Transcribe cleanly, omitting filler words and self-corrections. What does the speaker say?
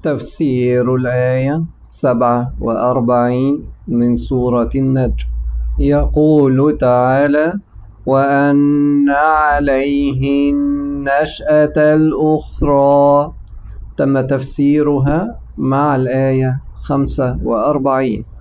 تفسير الآية 47 من سورة النجم. يقول تعالى: وأن عليه النشأة الأخرى. تم تفسيرها مع الآية 45.